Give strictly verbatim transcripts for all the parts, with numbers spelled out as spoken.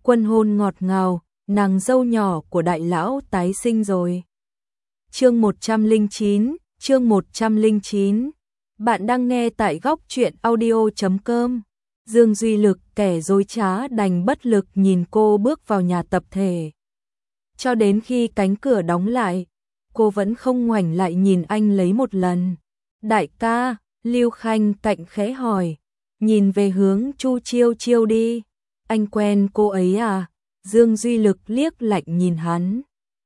Quân hôn ngọt ngào, nàng dâu nhỏ của đại lão tái sinh rồi. Chương một trăm lẻ chín, chương một trăm lẻ chín. Bạn đang nghe tại góc truyện audio chấm com. Dương Duy Lực kẻ dối trá đành bất lực nhìn cô bước vào nhà tập thể. Cho đến khi cánh cửa đóng lại, cô vẫn không ngoảnh lại nhìn anh lấy một lần. Đại ca, Lưu Khanh cạnh khẽ hỏi, nhìn về hướng Chu Chiêu Chiêu đi. Anh quen cô ấy à? Dương Duy Lực liếc lạnh nhìn hắn.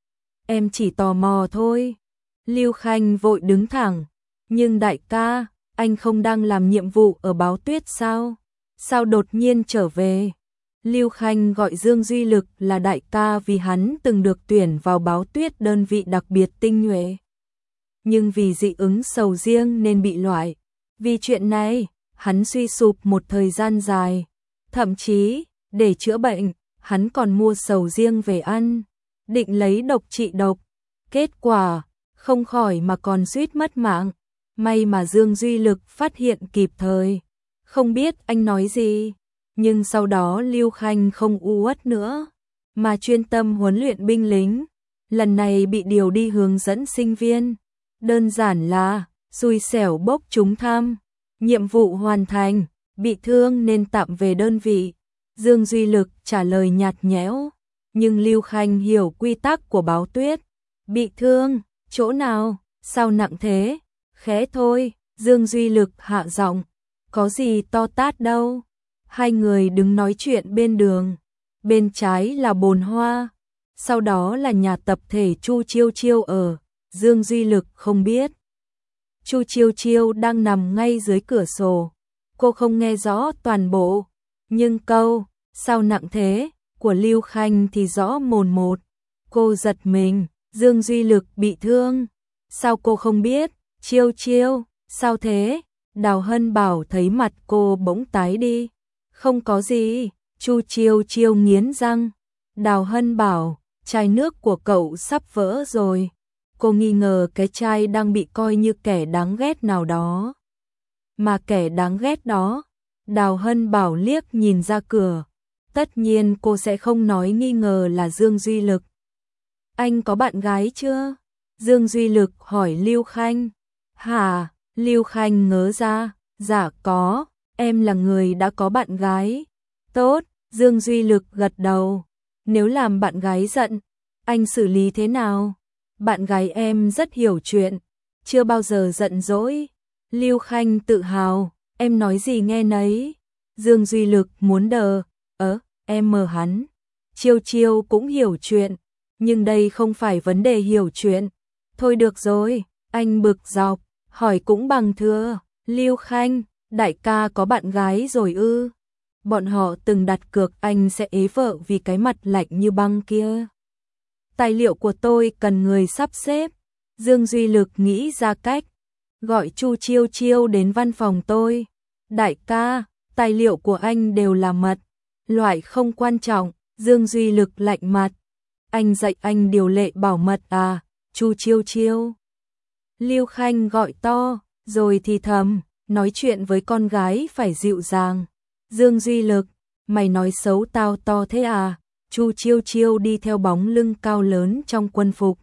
Em chỉ tò mò thôi. Lưu Khanh vội đứng thẳng. Nhưng đại ca, anh không đang làm nhiệm vụ ở Báo Tuyết sao? Sao đột nhiên trở về? Lưu Khanh gọi Dương Duy Lực là đại ca vì hắn từng được tuyển vào Báo Tuyết đơn vị đặc biệt tinh nhuệ. Nhưng vì dị ứng sầu riêng nên bị loại. Vì chuyện này, hắn suy sụp một thời gian dài. Thậm chí, để chữa bệnh, hắn còn mua sầu riêng về ăn, định lấy độc trị độc. Kết quả, không khỏi mà còn suýt mất mạng. May mà Dương Duy Lực phát hiện kịp thời. Không biết anh nói gì, nhưng sau đó Lưu Khanh không u uất nữa, mà chuyên tâm huấn luyện binh lính. Lần này bị điều đi hướng dẫn sinh viên. Đơn giản là, xui xẻo bốc trúng tham. Nhiệm vụ hoàn thành, bị thương nên tạm về đơn vị. Dương Duy Lực trả lời nhạt nhẽo, nhưng Lưu Khanh hiểu quy tắc của Báo Tuyết. Bị thương, chỗ nào, sao nặng thế? Khẽ thôi, Dương Duy Lực hạ giọng, có gì to tát đâu. Hai người đứng nói chuyện bên đường, bên trái là bồn hoa, sau đó là nhà tập thể Chu Chiêu Chiêu ở. Dương Duy Lực không biết Chu Chiêu Chiêu đang nằm ngay dưới cửa sổ. Cô không nghe rõ toàn bộ, nhưng câu sao nặng thế của Lưu Khanh thì rõ mồn một. Cô giật mình, Dương Duy Lực bị thương. Sao cô không biết? Chiêu Chiêu, sao thế? Đào Hân Bảo thấy mặt cô bỗng tái đi. Không có gì. Chu Chiêu Chiêu nghiến răng. Đào Hân Bảo, chai nước của cậu sắp vỡ rồi. Cô nghi ngờ cái chai đang bị coi như kẻ đáng ghét nào đó. Mà kẻ đáng ghét đó, Đào Hân Bảo liếc nhìn ra cửa. Tất nhiên cô sẽ không nói nghi ngờ là Dương Duy Lực. Anh có bạn gái chưa? Dương Duy Lực hỏi Lưu Khanh. Hả? Lưu Khanh ngớ ra. Dạ có, em là người đã có bạn gái. Tốt, Dương Duy Lực gật đầu. Nếu làm bạn gái giận, anh xử lý thế nào? Bạn gái em rất hiểu chuyện, chưa bao giờ giận dỗi. Lưu Khanh tự hào, em nói gì nghe nấy. Dương Duy Lực muốn đờ, ớ, em mờ hắn. Chiêu Chiêu cũng hiểu chuyện, nhưng đây không phải vấn đề hiểu chuyện. Thôi được rồi, anh bực dọc, hỏi cũng bằng thưa. Lưu Khanh, đại ca có bạn gái rồi ư? Bọn họ từng đặt cược anh sẽ ế vợ vì cái mặt lạnh như băng kia. Tài liệu của tôi cần người sắp xếp. Dương Duy Lực nghĩ ra cách, gọi Chu Chiêu Chiêu đến văn phòng tôi. Đại ca, tài liệu của anh đều là mật, loại không quan trọng. Dương Duy Lực lạnh mặt. Anh dạy anh điều lệ bảo mật à? Chu Chiêu Chiêu. Lưu Khanh gọi to, rồi thì thầm, nói chuyện với con gái phải dịu dàng. Dương Duy Lực, mày nói xấu tao to thế à? Chu Chiêu Chiêu đi theo bóng lưng cao lớn trong quân phục.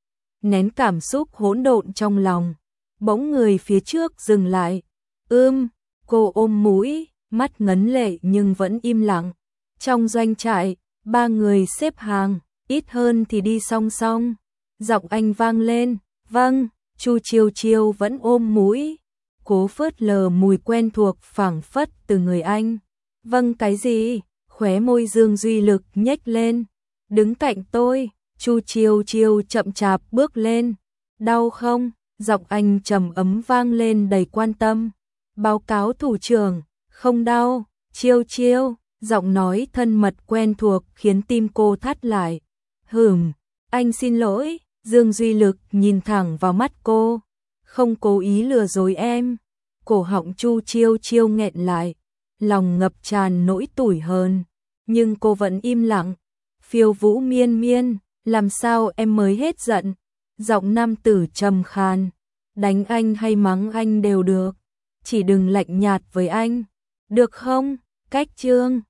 Nén cảm xúc hỗn độn trong lòng, bỗng người phía trước dừng lại. Ưm, cô ôm mũi, mắt ngấn lệ nhưng vẫn im lặng. Trong doanh trại, ba người xếp hàng, ít hơn thì đi song song. Giọng anh vang lên, vâng. Chu Chiêu Chiêu vẫn ôm mũi, cố phớt lờ mùi quen thuộc phảng phất từ người anh. Vâng cái gì? Khóe môi Dương Duy Lực nhếch lên. Đứng cạnh tôi. Chu Chiêu Chiêu chậm chạp bước lên. Đau không? Giọng anh trầm ấm vang lên đầy quan tâm. Báo cáo thủ trưởng, không đau. Chiêu Chiêu, giọng nói thân mật quen thuộc khiến tim cô thắt lại. Hửm, anh xin lỗi. Dương Duy Lực nhìn thẳng vào mắt cô. Không cố ý lừa dối em. Cổ họng Chu Chiêu Chiêu nghẹn lại, lòng ngập tràn nỗi tủi hờn, nhưng cô vẫn im lặng. Phiêu Vũ Miên Miên, làm sao em mới hết giận? Giọng nam tử trầm khan, đánh anh hay mắng anh đều được, chỉ đừng lạnh nhạt với anh, được không? Cách chương